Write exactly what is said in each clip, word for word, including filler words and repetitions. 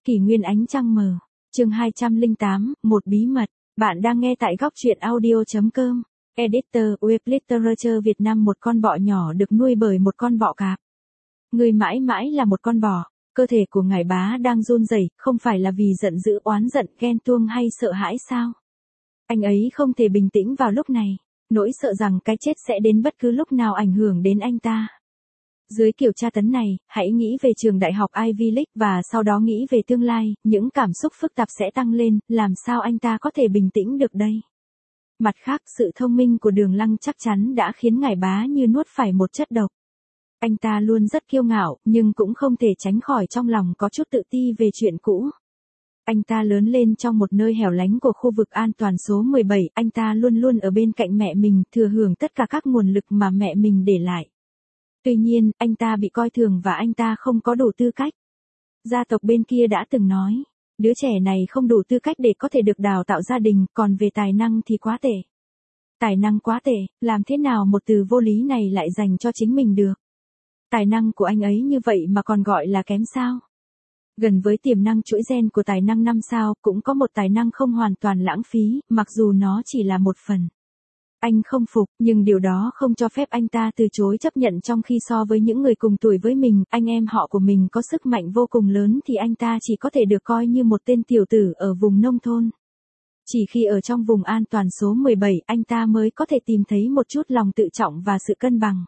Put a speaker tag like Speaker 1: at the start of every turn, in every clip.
Speaker 1: Kỷ nguyên ánh trăng mờ. Chương hai trăm lẻ tám, một bí mật. Bạn đang nghe tại góc truyện audio chấm com. Editor Web Literature Việt Nam. Một con bọ nhỏ được nuôi bởi một con bọ cạp. Người mãi mãi là một con bò. Cơ thể của ngải bá đang run rẩy, không phải là vì giận dữ, oán giận, ghen tuông hay sợ hãi sao? Anh ấy không thể bình tĩnh vào lúc này. Nỗi sợ rằng cái chết sẽ đến bất cứ lúc nào ảnh hưởng đến anh ta. Dưới kiểu tra tấn này, hãy nghĩ về trường đại học Ivy League và sau đó nghĩ về tương lai, những cảm xúc phức tạp sẽ tăng lên, làm sao anh ta có thể bình tĩnh được đây? Mặt khác, sự thông minh của Đường Lăng chắc chắn đã khiến ngải bá như nuốt phải một chất độc. Anh ta luôn rất kiêu ngạo, nhưng cũng không thể tránh khỏi trong lòng có chút tự ti về chuyện cũ. Anh ta lớn lên trong một nơi hẻo lánh của khu vực an toàn số mười bảy, anh ta luôn luôn ở bên cạnh mẹ mình, thừa hưởng tất cả các nguồn lực mà mẹ mình để lại. Tuy nhiên, anh ta bị coi thường và anh ta không có đủ tư cách. Gia tộc bên kia đã từng nói, đứa trẻ này không đủ tư cách để có thể được đào tạo gia đình, còn về tài năng thì quá tệ. Tài năng quá tệ, làm thế nào một từ vô lý này lại dành cho chính mình được? Tài năng của anh ấy như vậy mà còn gọi là kém sao? Gần với tiềm năng chuỗi gen của tài năng năm sao, cũng có một tài năng không hoàn toàn lãng phí, mặc dù nó chỉ là một phần. Anh không phục, nhưng điều đó không cho phép anh ta từ chối chấp nhận, trong khi so với những người cùng tuổi với mình, anh em họ của mình có sức mạnh vô cùng lớn thì anh ta chỉ có thể được coi như một tên tiểu tử ở vùng nông thôn. Chỉ khi ở trong vùng an toàn số mười bảy, anh ta mới có thể tìm thấy một chút lòng tự trọng và sự cân bằng.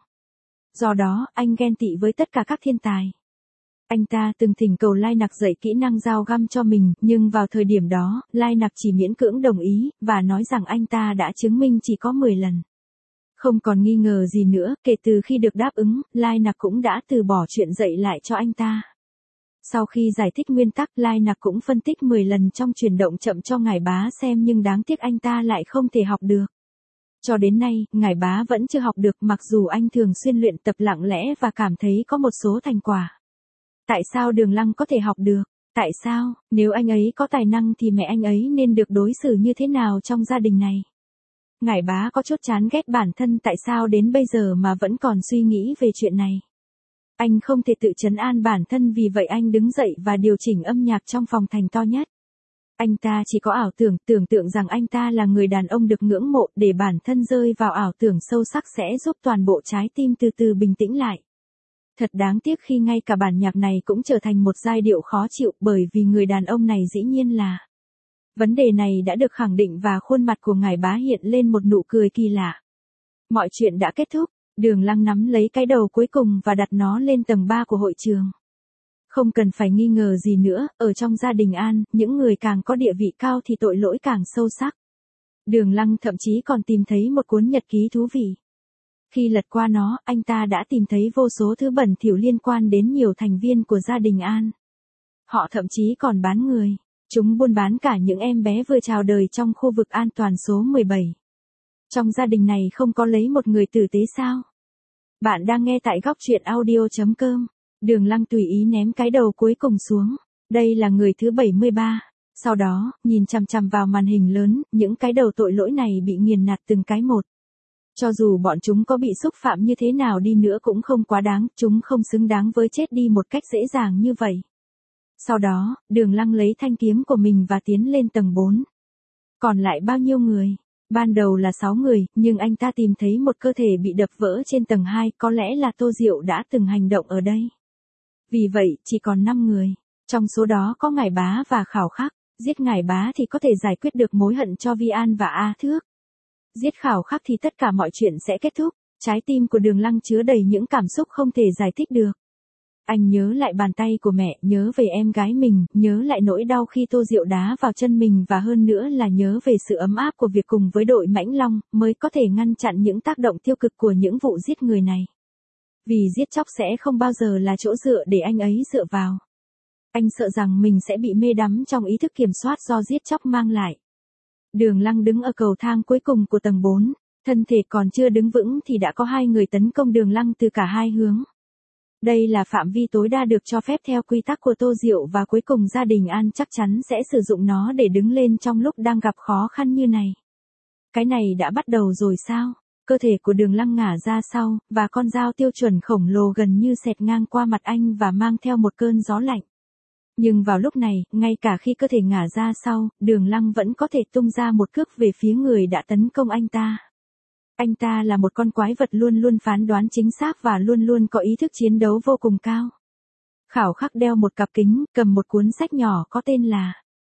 Speaker 1: Do đó, anh ghen tị với tất cả các thiên tài. Anh ta từng thỉnh cầu Lai Nặc dạy kỹ năng dao găm cho mình, nhưng vào thời điểm đó, Lai Nặc chỉ miễn cưỡng đồng ý, và nói rằng anh ta đã chứng minh chỉ có mười lần. Không còn nghi ngờ gì nữa, kể từ khi được đáp ứng, Lai Nặc cũng đã từ bỏ chuyện dạy lại cho anh ta. Sau khi giải thích nguyên tắc, Lai Nặc cũng phân tích mười lần trong chuyển động chậm cho ngải bá xem, nhưng đáng tiếc anh ta lại không thể học được. Cho đến nay, ngải bá vẫn chưa học được, mặc dù anh thường xuyên luyện tập lặng lẽ và cảm thấy có một số thành quả. Tại sao Đường Lăng có thể học được? Tại sao, nếu anh ấy có tài năng thì mẹ anh ấy nên được đối xử như thế nào trong gia đình này? Ngải bá có chút chán ghét bản thân, tại sao đến bây giờ mà vẫn còn suy nghĩ về chuyện này. Anh không thể tự trấn an bản thân, vì vậy anh đứng dậy và điều chỉnh âm nhạc trong phòng thành to nhất. Anh ta chỉ có ảo tưởng, tưởng tượng rằng anh ta là người đàn ông được ngưỡng mộ, để bản thân rơi vào ảo tưởng sâu sắc sẽ giúp toàn bộ trái tim từ từ bình tĩnh lại. Thật đáng tiếc khi ngay cả bản nhạc này cũng trở thành một giai điệu khó chịu, bởi vì người đàn ông này dĩ nhiên là... Vấn đề này đã được khẳng định và khuôn mặt của ngải bá hiện lên một nụ cười kỳ lạ. Mọi chuyện đã kết thúc, Đường Lăng nắm lấy cái đầu cuối cùng và đặt nó lên tầng ba của hội trường. Không cần phải nghi ngờ gì nữa, ở trong gia đình An, những người càng có địa vị cao thì tội lỗi càng sâu sắc. Đường Lăng thậm chí còn tìm thấy một cuốn nhật ký thú vị. Khi lật qua nó, anh ta đã tìm thấy vô số thứ bẩn thỉu liên quan đến nhiều thành viên của gia đình An. Họ thậm chí còn bán người. Chúng buôn bán cả những em bé vừa chào đời trong khu vực an toàn số mười bảy. Trong gia đình này không có lấy một người tử tế sao? Bạn đang nghe tại góc truyện audio chấm com. Đường Lăng tùy ý ném cái đầu cuối cùng xuống. Đây là người thứ bảy mươi ba. Sau đó, nhìn chằm chằm vào màn hình lớn, những cái đầu tội lỗi này bị nghiền nát từng cái một. Cho dù bọn chúng có bị xúc phạm như thế nào đi nữa cũng không quá đáng, chúng không xứng đáng với chết đi một cách dễ dàng như vậy. Sau đó, Đường Lăng lấy thanh kiếm của mình và tiến lên tầng bốn. Còn lại bao nhiêu người? Ban đầu là sáu người, nhưng anh ta tìm thấy một cơ thể bị đập vỡ trên tầng hai, có lẽ là Tô Diệu đã từng hành động ở đây. Vì vậy, chỉ còn năm người. Trong số đó có ngải bá và Khảo Khắc. Giết ngải bá thì có thể giải quyết được mối hận cho Vi An và A Thước. Giết Khảo Khắc thì tất cả mọi chuyện sẽ kết thúc. Trái tim của Đường Lăng chứa đầy những cảm xúc không thể giải thích được. Anh nhớ lại bàn tay của mẹ, nhớ về em gái mình, nhớ lại nỗi đau khi Tô Diệu đá vào chân mình, và hơn nữa là nhớ về sự ấm áp của việc cùng với đội Mãnh Long, mới có thể ngăn chặn những tác động tiêu cực của những vụ giết người này. Vì giết chóc sẽ không bao giờ là chỗ dựa để anh ấy dựa vào. Anh sợ rằng mình sẽ bị mê đắm trong ý thức kiểm soát do giết chóc mang lại. Đường Lăng đứng ở cầu thang cuối cùng của tầng bốn, thân thể còn chưa đứng vững thì đã có hai người tấn công Đường Lăng từ cả hai hướng. Đây là phạm vi tối đa được cho phép theo quy tắc của Tô Diệu, và cuối cùng gia đình An chắc chắn sẽ sử dụng nó để đứng lên trong lúc đang gặp khó khăn như này. Cái này đã bắt đầu rồi sao? Cơ thể của Đường Lăng ngả ra sau, và con dao tiêu chuẩn khổng lồ gần như xẹt ngang qua mặt anh và mang theo một cơn gió lạnh. Nhưng vào lúc này, ngay cả khi cơ thể ngả ra sau, Đường Lăng vẫn có thể tung ra một cước về phía người đã tấn công anh ta. Anh ta là một con quái vật luôn luôn phán đoán chính xác và luôn luôn có ý thức chiến đấu vô cùng cao. Khảo Khắc đeo một cặp kính, cầm một cuốn sách nhỏ có tên là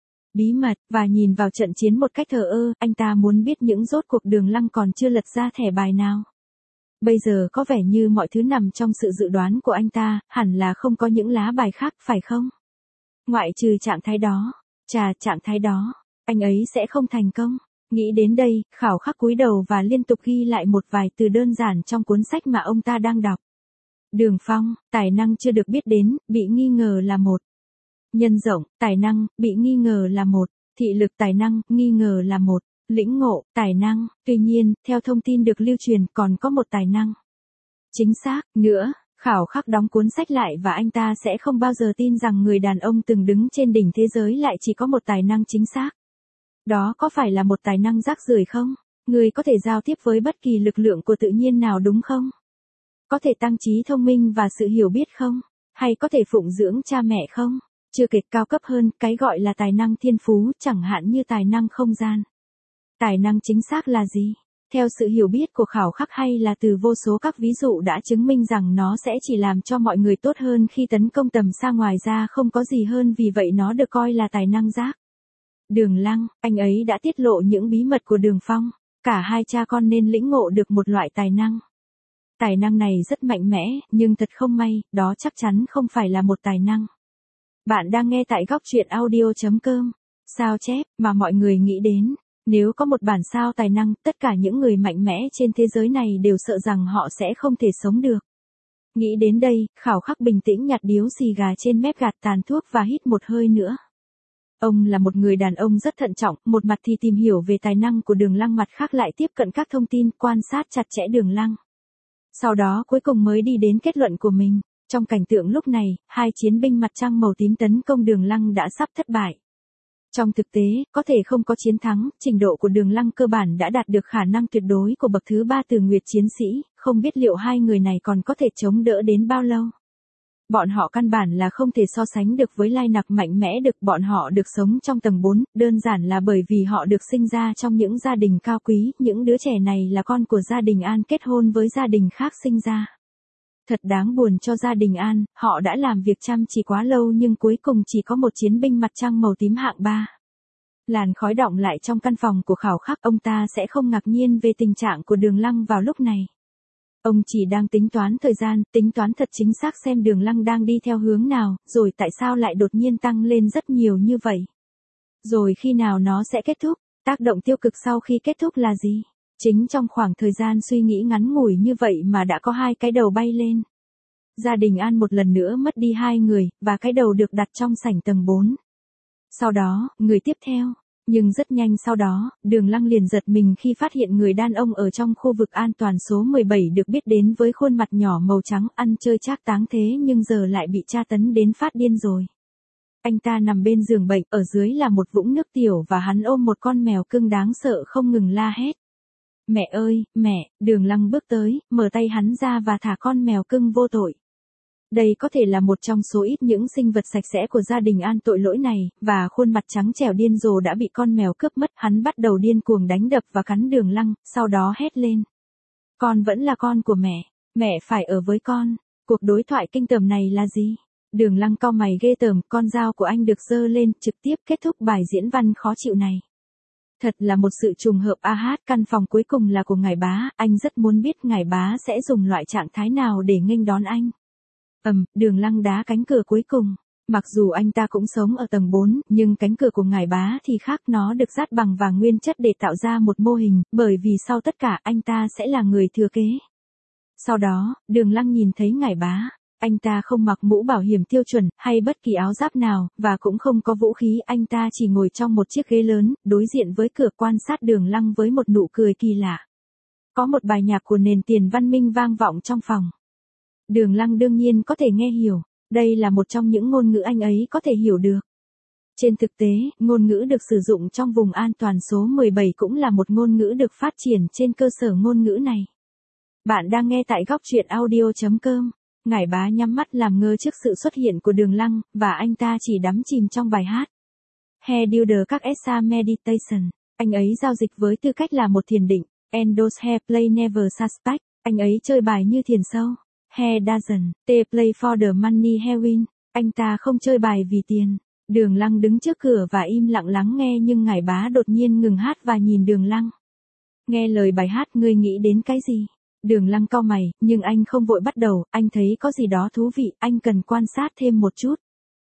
Speaker 1: Bí mật, và nhìn vào trận chiến một cách thờ ơ, anh ta muốn biết những rốt cuộc Đường Lăng còn chưa lật ra thẻ bài nào. Bây giờ có vẻ như mọi thứ nằm trong sự dự đoán của anh ta, hẳn là không có những lá bài khác, phải không? Ngoại trừ trạng thái đó, chà trạng thái đó, anh ấy sẽ không thành công. Nghĩ đến đây, Khảo Khắc cúi đầu và liên tục ghi lại một vài từ đơn giản trong cuốn sách mà ông ta đang đọc. Đường Phong, tài năng chưa được biết đến, bị nghi ngờ là một. Nhân rộng, tài năng, bị nghi ngờ là một. Thị lực tài năng, nghi ngờ là một. Lĩnh ngộ, tài năng, tuy nhiên, theo thông tin được lưu truyền còn có một tài năng. Chính xác, nữa, Khảo Khắc đóng cuốn sách lại và anh ta sẽ không bao giờ tin rằng người đàn ông từng đứng trên đỉnh thế giới lại chỉ có một tài năng chính xác. Đó có phải là một tài năng rác rưởi không? Người có thể giao tiếp với bất kỳ lực lượng của tự nhiên nào đúng không? Có thể tăng trí thông minh và sự hiểu biết không? Hay có thể phụng dưỡng cha mẹ không? Chưa kể cao cấp hơn, cái gọi là tài năng thiên phú, chẳng hạn như tài năng không gian. Tài năng chính xác là gì? Theo sự hiểu biết của Khảo Khắc hay là từ vô số các ví dụ đã chứng minh rằng nó sẽ chỉ làm cho mọi người tốt hơn khi tấn công tầm xa, ngoài ra không có gì hơn, vì vậy nó được coi là tài năng rác. Đường Lăng, anh ấy đã tiết lộ những bí mật của Đường Phong. Cả hai cha con nên lĩnh ngộ được một loại tài năng. Tài năng này rất mạnh mẽ, nhưng thật không may, đó chắc chắn không phải là một tài năng. Bạn đang nghe tại góc truyện audio chấm com. Sao chép mà mọi người nghĩ đến. Nếu có một bản sao tài năng, tất cả những người mạnh mẽ trên thế giới này đều sợ rằng họ sẽ không thể sống được. Nghĩ đến đây, Khảo Khắc bình tĩnh nhặt điếu xì gà trên mép, gạt tàn thuốc và hít một hơi nữa. Ông là một người đàn ông rất thận trọng, một mặt thì tìm hiểu về tài năng của Đường Lăng, mặt khác lại tiếp cận các thông tin, quan sát chặt chẽ Đường Lăng. Sau đó cuối cùng mới đi đến kết luận của mình. Trong cảnh tượng lúc này, hai chiến binh mặt trăng màu tím tấn công Đường Lăng đã sắp thất bại. Trong thực tế, có thể không có chiến thắng, trình độ của Đường Lăng cơ bản đã đạt được khả năng tuyệt đối của bậc thứ ba từ Nguyệt chiến sĩ, không biết liệu hai người này còn có thể chống đỡ đến bao lâu. Bọn họ căn bản là không thể so sánh được với Lai Nặc mạnh mẽ được, bọn họ được sống trong tầng bốn, đơn giản là bởi vì họ được sinh ra trong những gia đình cao quý, những đứa trẻ này là con của gia đình An kết hôn với gia đình khác sinh ra. Thật đáng buồn cho gia đình An, họ đã làm việc chăm chỉ quá lâu nhưng cuối cùng chỉ có một chiến binh mặt trăng màu tím hạng ba. Làn khói đọng lại trong căn phòng của Khảo Khắc, ông ta sẽ không ngạc nhiên về tình trạng của Đường Lăng vào lúc này. Ông chỉ đang tính toán thời gian, tính toán thật chính xác xem Đường Lăng đang đi theo hướng nào, rồi tại sao lại đột nhiên tăng lên rất nhiều như vậy. Rồi khi nào nó sẽ kết thúc, tác động tiêu cực sau khi kết thúc là gì? Chính trong khoảng thời gian suy nghĩ ngắn ngủi như vậy mà đã có hai cái đầu bay lên. Gia đình An một lần nữa mất đi hai người, và cái đầu được đặt trong sảnh tầng bốn. Sau đó, người tiếp theo. Nhưng rất nhanh sau đó, Đường Lăng liền giật mình khi phát hiện người đàn ông ở trong khu vực an toàn số mười bảy được biết đến với khuôn mặt nhỏ màu trắng, ăn chơi trác táng thế nhưng giờ lại bị tra tấn đến phát điên rồi. Anh ta nằm bên giường bệnh, ở dưới là một vũng nước tiểu và hắn ôm một con mèo cưng đáng sợ không ngừng la hét. Mẹ ơi, mẹ! Đường Lăng bước tới, mở tay hắn ra và thả con mèo cưng vô tội. Đây có thể là một trong số ít những sinh vật sạch sẽ của gia đình An tội lỗi này, và khuôn mặt trắng trẻo điên rồ đã bị con mèo cướp mất, hắn bắt đầu điên cuồng đánh đập và cắn Đường Lăng, sau đó hét lên. Con vẫn là con của mẹ, mẹ phải ở với con. Cuộc đối thoại kinh tởm này là gì? Đường Lăng cau mày ghê tởm, con dao của anh được giơ lên, trực tiếp kết thúc bài diễn văn khó chịu này. Thật là một sự trùng hợp. A hát, căn phòng cuối cùng là của ngài bá, anh rất muốn biết ngài bá sẽ dùng loại trạng thái nào để nghênh đón anh. Ầm, Đường Lăng đá cánh cửa cuối cùng. Mặc dù anh ta cũng sống ở tầng bốn, nhưng cánh cửa của ngài bá thì khác, nó được dát bằng vàng nguyên chất để tạo ra một mô hình, bởi vì sau tất cả anh ta sẽ là người thừa kế. Sau đó, Đường Lăng nhìn thấy ngài bá. Anh ta không mặc mũ bảo hiểm tiêu chuẩn, hay bất kỳ áo giáp nào, và cũng không có vũ khí, anh ta chỉ ngồi trong một chiếc ghế lớn, đối diện với cửa, quan sát Đường Lăng với một nụ cười kỳ lạ. Có một bài nhạc của nền tiền văn minh vang vọng trong phòng. Đường Lăng đương nhiên có thể nghe hiểu, đây là một trong những ngôn ngữ anh ấy có thể hiểu được. Trên thực tế, ngôn ngữ được sử dụng trong vùng an toàn số mười bảy cũng là một ngôn ngữ được phát triển trên cơ sở ngôn ngữ này. Bạn đang nghe tại góc truyện audio chấm com. Ngải bá nhắm mắt làm ngơ trước sự xuất hiện của Đường Lăng, và anh ta chỉ đắm chìm trong bài hát. He Duder các Esa Meditation. Anh ấy giao dịch với tư cách là một thiền định. Endos He Play Never Suspect. Anh ấy chơi bài như thiền sâu. He Doesn't. They play for the money he win. Anh ta không chơi bài vì tiền. Đường Lăng đứng trước cửa và im lặng lắng nghe, nhưng ngải bá đột nhiên ngừng hát và nhìn Đường Lăng. Nghe lời bài hát, ngươi nghĩ đến cái gì? Đường Lăng cau mày, nhưng anh không vội bắt đầu, anh thấy có gì đó thú vị, anh cần quan sát thêm một chút.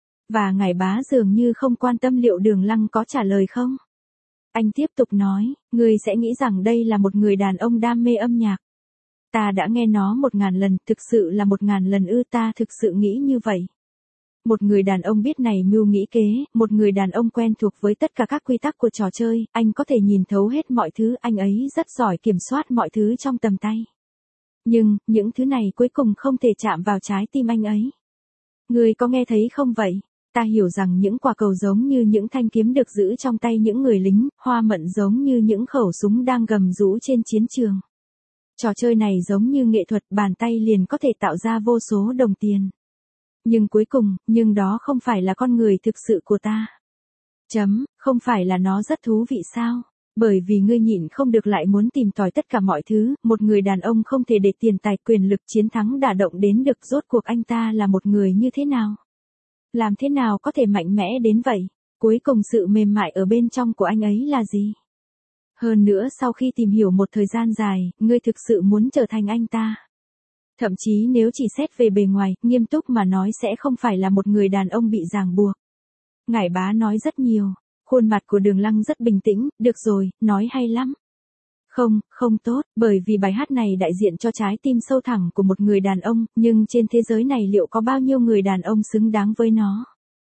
Speaker 1: Và ngải bá dường như không quan tâm liệu Đường Lăng có trả lời không. Anh tiếp tục nói, ngươi sẽ nghĩ rằng đây là một người đàn ông đam mê âm nhạc. Ta đã nghe nó một ngàn lần, thực sự là một ngàn lần ư, ta thực sự nghĩ như vậy. Một người đàn ông biết này mưu nghĩ kế, một người đàn ông quen thuộc với tất cả các quy tắc của trò chơi, anh có thể nhìn thấu hết mọi thứ, anh ấy rất giỏi kiểm soát mọi thứ trong tầm tay. Nhưng, những thứ này cuối cùng không thể chạm vào trái tim anh ấy. Ngươi có nghe thấy không vậy? Ta hiểu rằng những quả cầu giống như những thanh kiếm được giữ trong tay những người lính, hoa mận giống như những khẩu súng đang gầm rú trên chiến trường. Trò chơi này giống như nghệ thuật, bàn tay liền có thể tạo ra vô số đồng tiền. Nhưng cuối cùng, nhưng đó không phải là con người thực sự của ta. Chấm, không phải là nó rất thú vị sao? Bởi vì ngươi nhịn không được lại muốn tìm tòi tất cả mọi thứ, một người đàn ông không thể để tiền tài quyền lực chiến thắng đả động đến được, rốt cuộc anh ta là một người như thế nào? Làm thế nào có thể mạnh mẽ đến vậy? Cuối cùng sự mềm mại ở bên trong của anh ấy là gì? Hơn nữa sau khi tìm hiểu một thời gian dài, ngươi thực sự muốn trở thành anh ta. Thậm chí nếu chỉ xét về bề ngoài, nghiêm túc mà nói sẽ không phải là một người đàn ông bị ràng buộc. Ngải bá nói rất nhiều. Khuôn mặt của Đường Lăng rất bình tĩnh, được rồi, nói hay lắm. Không, không tốt, bởi vì bài hát này đại diện cho trái tim sâu thẳm của một người đàn ông, nhưng trên thế giới này liệu có bao nhiêu người đàn ông xứng đáng với nó?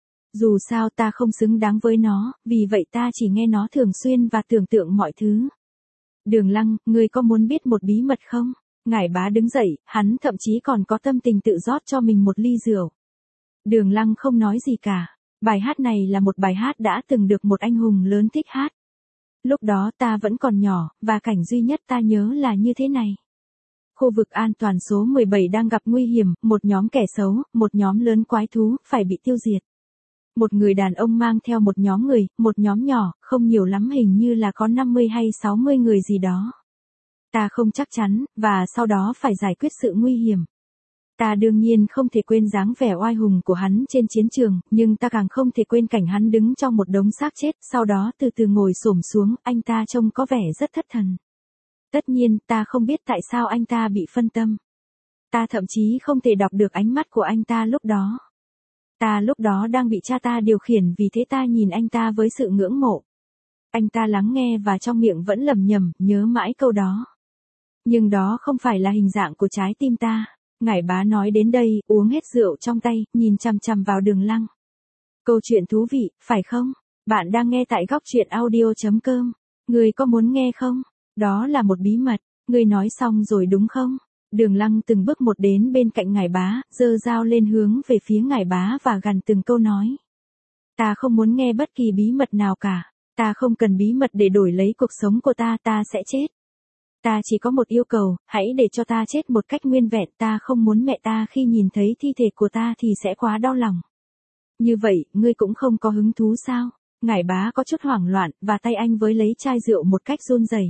Speaker 1: Dù sao ta không xứng đáng với nó, vì vậy ta chỉ nghe nó thường xuyên và tưởng tượng mọi thứ. Đường Lăng, ngươi có muốn biết một bí mật không? Ngải bá đứng dậy, hắn thậm chí còn có tâm tình tự rót cho mình một ly rượu. Đường Lăng không nói gì cả. Bài hát này là một bài hát đã từng được một anh hùng lớn thích hát. Lúc đó ta vẫn còn nhỏ, và cảnh duy nhất ta nhớ là như thế này. Khu vực an toàn số mười bảy đang gặp nguy hiểm, một nhóm kẻ xấu, một nhóm lớn quái thú, phải bị tiêu diệt. Một người đàn ông mang theo một nhóm người, một nhóm nhỏ, không nhiều lắm, hình như là có năm mươi hay sáu mươi người gì đó. Ta không chắc chắn, và sau đó phải giải quyết sự nguy hiểm. Ta đương nhiên không thể quên dáng vẻ oai hùng của hắn trên chiến trường, nhưng ta càng không thể quên cảnh hắn đứng trong một đống xác chết, sau đó từ từ ngồi xổm xuống, anh ta trông có vẻ rất thất thần. Tất nhiên, ta không biết tại sao anh ta bị phân tâm. Ta thậm chí không thể đọc được ánh mắt của anh ta lúc đó. Ta lúc đó đang bị cha ta điều khiển, vì thế ta nhìn anh ta với sự ngưỡng mộ. Anh ta lắng nghe và trong miệng vẫn lẩm nhẩm, nhớ mãi câu đó. Nhưng đó không phải là hình dạng của trái tim ta. Ngải bá nói đến đây, uống hết rượu trong tay, nhìn chằm chằm vào Đường Lăng. Câu chuyện thú vị, phải không? Bạn đang nghe tại góc truyện audio chấm com. Ngươi có muốn nghe không? Đó là một bí mật. Ngươi nói xong rồi đúng không? Đường Lăng từng bước một đến bên cạnh ngải bá, giơ dao lên hướng về phía ngải bá và gằn từng câu nói. Ta không muốn nghe bất kỳ bí mật nào cả. Ta không cần bí mật để đổi lấy cuộc sống của ta, ta sẽ chết. Ta chỉ có một yêu cầu, hãy để cho ta chết một cách nguyên vẹn, ta không muốn mẹ ta khi nhìn thấy thi thể của ta thì sẽ quá đau lòng. Như vậy, ngươi cũng không có hứng thú sao? Ngải bá có chút hoảng loạn, và tay anh với lấy chai rượu một cách run rẩy.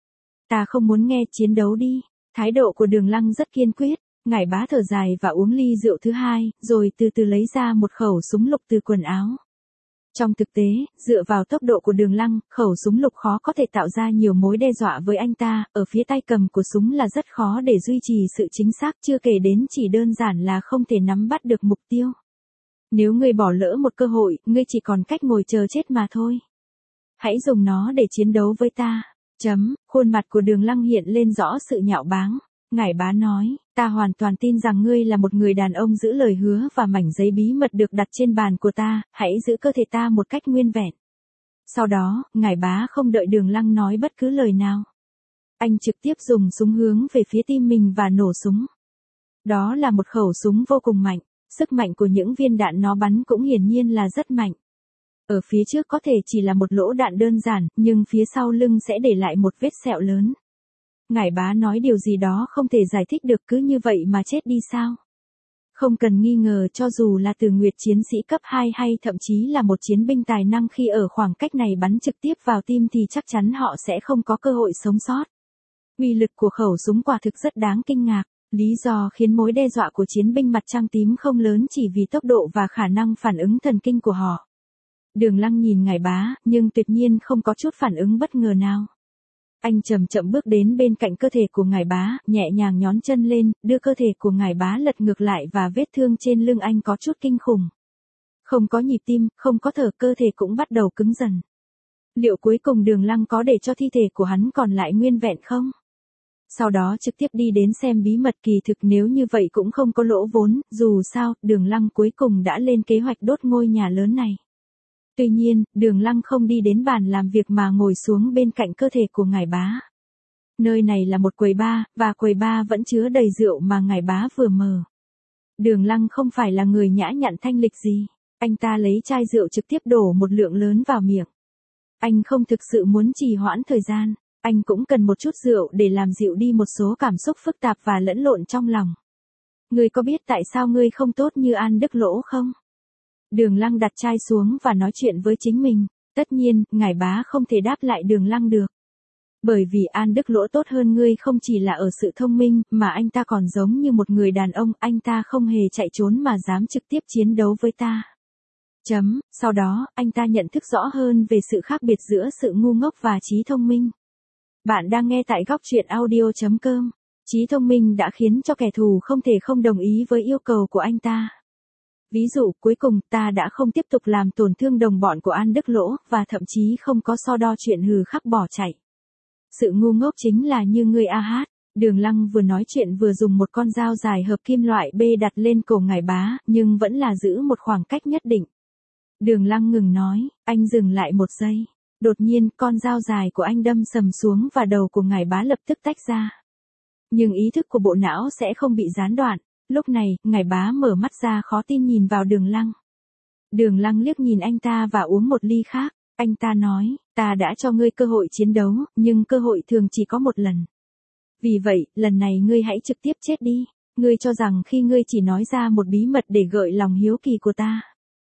Speaker 1: Ta không muốn nghe, chiến đấu đi. Thái độ của Đường Lăng rất kiên quyết. Ngải bá thở dài và uống ly rượu thứ hai, rồi từ từ lấy ra một khẩu súng lục từ quần áo. Trong thực tế, dựa vào tốc độ của Đường Lăng, khẩu súng lục khó có thể tạo ra nhiều mối đe dọa với anh ta, ở phía tay cầm của súng là rất khó để duy trì sự chính xác, chưa kể đến chỉ đơn giản là không thể nắm bắt được mục tiêu. Nếu ngươi bỏ lỡ một cơ hội, ngươi chỉ còn cách ngồi chờ chết mà thôi. Hãy dùng nó để chiến đấu với ta. Chấm, khuôn mặt của Đường Lăng hiện lên rõ sự nhạo báng. Ngải bá nói, ta hoàn toàn tin rằng ngươi là một người đàn ông giữ lời hứa, và mảnh giấy bí mật được đặt trên bàn của ta, hãy giữ cơ thể ta một cách nguyên vẹn. Sau đó, ngải bá không đợi Đường Lăng nói bất cứ lời nào. Anh trực tiếp dùng súng hướng về phía tim mình và nổ súng. Đó là một khẩu súng vô cùng mạnh, sức mạnh của những viên đạn nó bắn cũng hiển nhiên là rất mạnh. Ở phía trước có thể chỉ là một lỗ đạn đơn giản, nhưng phía sau lưng sẽ để lại một vết sẹo lớn. Ngải bá nói điều gì đó không thể giải thích được, cứ như vậy mà chết đi sao? Không cần nghi ngờ, cho dù là Từ Nguyệt chiến sĩ cấp hai hay thậm chí là một chiến binh tài năng, khi ở khoảng cách này bắn trực tiếp vào tim thì chắc chắn họ sẽ không có cơ hội sống sót. Uy lực của khẩu súng quả thực rất đáng kinh ngạc. Lý do khiến mối đe dọa của chiến binh mặt trăng tím không lớn chỉ vì tốc độ và khả năng phản ứng thần kinh của họ. Đường Lăng nhìn ngải bá, nhưng tuyệt nhiên không có chút phản ứng bất ngờ nào. Anh chậm chậm bước đến bên cạnh cơ thể của ngải bá, nhẹ nhàng nhón chân lên, đưa cơ thể của ngải bá lật ngược lại và vết thương trên lưng anh có chút kinh khủng. Không có nhịp tim, không có thở, cơ thể cũng bắt đầu cứng dần. Liệu cuối cùng Đường Lăng có để cho thi thể của hắn còn lại nguyên vẹn không? Sau đó trực tiếp đi đến xem bí mật, kỳ thực nếu như vậy cũng không có lỗ vốn, dù sao, Đường Lăng cuối cùng đã lên kế hoạch đốt ngôi nhà lớn này. Tuy nhiên, Đường Lăng không đi đến bàn làm việc mà ngồi xuống bên cạnh cơ thể của ngải bá. Nơi này là một quầy bar, và quầy bar vẫn chứa đầy rượu mà ngải bá vừa mở. Đường Lăng không phải là người nhã nhặn thanh lịch gì. Anh ta lấy chai rượu trực tiếp đổ một lượng lớn vào miệng. Anh không thực sự muốn trì hoãn thời gian. Anh cũng cần một chút rượu để làm dịu đi một số cảm xúc phức tạp và lẫn lộn trong lòng. Ngươi có biết tại sao ngươi không tốt như An Đức Lỗ không? Đường Lăng đặt chai xuống và nói chuyện với chính mình. Tất nhiên, ngải bá không thể đáp lại Đường Lăng được. Bởi vì An Đức Lỗ tốt hơn ngươi không chỉ là ở sự thông minh, mà anh ta còn giống như một người đàn ông, anh ta không hề chạy trốn mà dám trực tiếp chiến đấu với ta. Chấm, sau đó, anh ta nhận thức rõ hơn về sự khác biệt giữa sự ngu ngốc và trí thông minh. Bạn đang nghe tại góc truyện audio chấm com. Trí thông minh đã khiến cho kẻ thù không thể không đồng ý với yêu cầu của anh ta. Ví dụ, cuối cùng, ta đã không tiếp tục làm tổn thương đồng bọn của An Đức Lỗ, và thậm chí không có so đo chuyện hừ khắc bỏ chạy. Sự ngu ngốc chính là như ngươi a hát. Đường Lăng vừa nói chuyện vừa dùng một con dao dài hợp kim loại B đặt lên cổ ngải bá, nhưng vẫn là giữ một khoảng cách nhất định. Đường Lăng ngừng nói, anh dừng lại một giây. Đột nhiên, con dao dài của anh đâm sầm xuống và đầu của ngải bá lập tức tách ra. Nhưng ý thức của bộ não sẽ không bị gián đoạn. Lúc này, ngải bá mở mắt ra khó tin nhìn vào Đường Lăng. Đường Lăng liếc nhìn anh ta và uống một ly khác. Anh ta nói, ta đã cho ngươi cơ hội chiến đấu, nhưng cơ hội thường chỉ có một lần. Vì vậy, lần này ngươi hãy trực tiếp chết đi. Ngươi cho rằng khi ngươi chỉ nói ra một bí mật để gợi lòng hiếu kỳ của ta.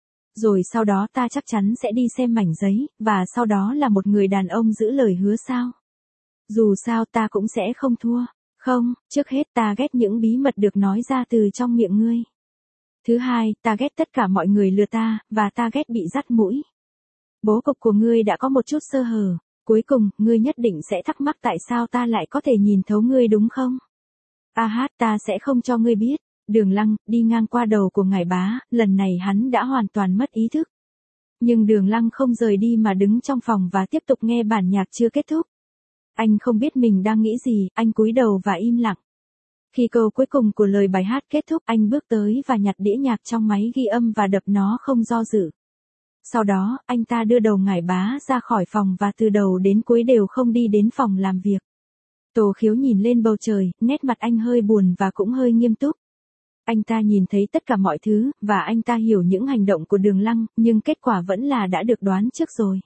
Speaker 1: Rồi sau đó ta chắc chắn sẽ đi xem mảnh giấy, và sau đó là một người đàn ông giữ lời hứa sao? Dù sao ta cũng sẽ không thua. Không, trước hết ta ghét những bí mật được nói ra từ trong miệng ngươi. Thứ hai, ta ghét tất cả mọi người lừa ta, và ta ghét bị dắt mũi. Bố cục của ngươi đã có một chút sơ hở. Cuối cùng, ngươi nhất định sẽ thắc mắc tại sao ta lại có thể nhìn thấu ngươi đúng không? A hát, ta sẽ không cho ngươi biết. Đường Lăng, đi ngang qua đầu của ngải bá, lần này hắn đã hoàn toàn mất ý thức. Nhưng Đường Lăng không rời đi mà đứng trong phòng và tiếp tục nghe bản nhạc chưa kết thúc. Anh không biết mình đang nghĩ gì, anh cúi đầu và im lặng. Khi câu cuối cùng của lời bài hát kết thúc, anh bước tới và nhặt đĩa nhạc trong máy ghi âm và đập nó không do dự. Sau đó, anh ta đưa đầu ngải bá ra khỏi phòng và từ đầu đến cuối đều không đi đến phòng làm việc. Tổ Khiếu nhìn lên bầu trời, nét mặt anh hơi buồn và cũng hơi nghiêm túc. Anh ta nhìn thấy tất cả mọi thứ, và anh ta hiểu những hành động của Đường Lăng, nhưng kết quả vẫn là đã được đoán trước rồi.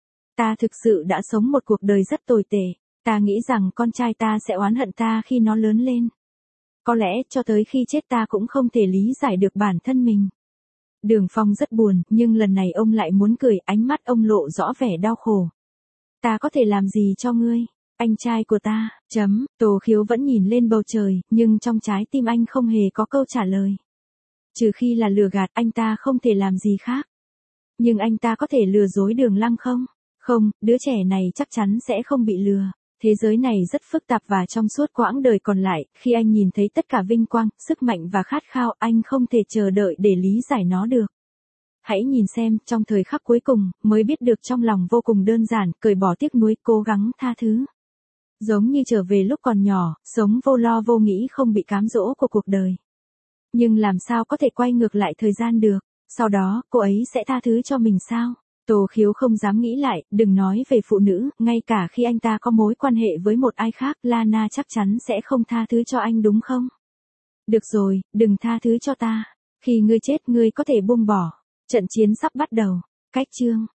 Speaker 1: Ta thực sự đã sống một cuộc đời rất tồi tệ. Ta nghĩ rằng con trai ta sẽ oán hận ta khi nó lớn lên. Có lẽ cho tới khi chết ta cũng không thể lý giải được bản thân mình. Đường Phong rất buồn, nhưng lần này ông lại muốn cười, ánh mắt ông lộ rõ vẻ đau khổ. Ta có thể làm gì cho ngươi? Anh trai của ta, chấm, Tổ Khiếu vẫn nhìn lên bầu trời, nhưng trong trái tim anh không hề có câu trả lời. Trừ khi là lừa gạt, anh ta không thể làm gì khác. Nhưng anh ta có thể lừa dối Đường Lăng không? Không, đứa trẻ này chắc chắn sẽ không bị lừa. Thế giới này rất phức tạp và trong suốt quãng đời còn lại, khi anh nhìn thấy tất cả vinh quang, sức mạnh và khát khao, anh không thể chờ đợi để lý giải nó được. Hãy nhìn xem, trong thời khắc cuối cùng, mới biết được trong lòng vô cùng đơn giản, cởi bỏ tiếc nuối, cố gắng tha thứ. Giống như trở về lúc còn nhỏ, sống vô lo vô nghĩ không bị cám dỗ của cuộc đời. Nhưng làm sao có thể quay ngược lại thời gian được, sau đó, cô ấy sẽ tha thứ cho mình sao? Tổ Khiếu không dám nghĩ lại, đừng nói về phụ nữ, ngay cả khi anh ta có mối quan hệ với một ai khác, Lana chắc chắn sẽ không tha thứ cho anh đúng không? Được rồi, đừng tha thứ cho ta. Khi ngươi chết ngươi có thể buông bỏ. Trận chiến sắp bắt đầu. Cách chương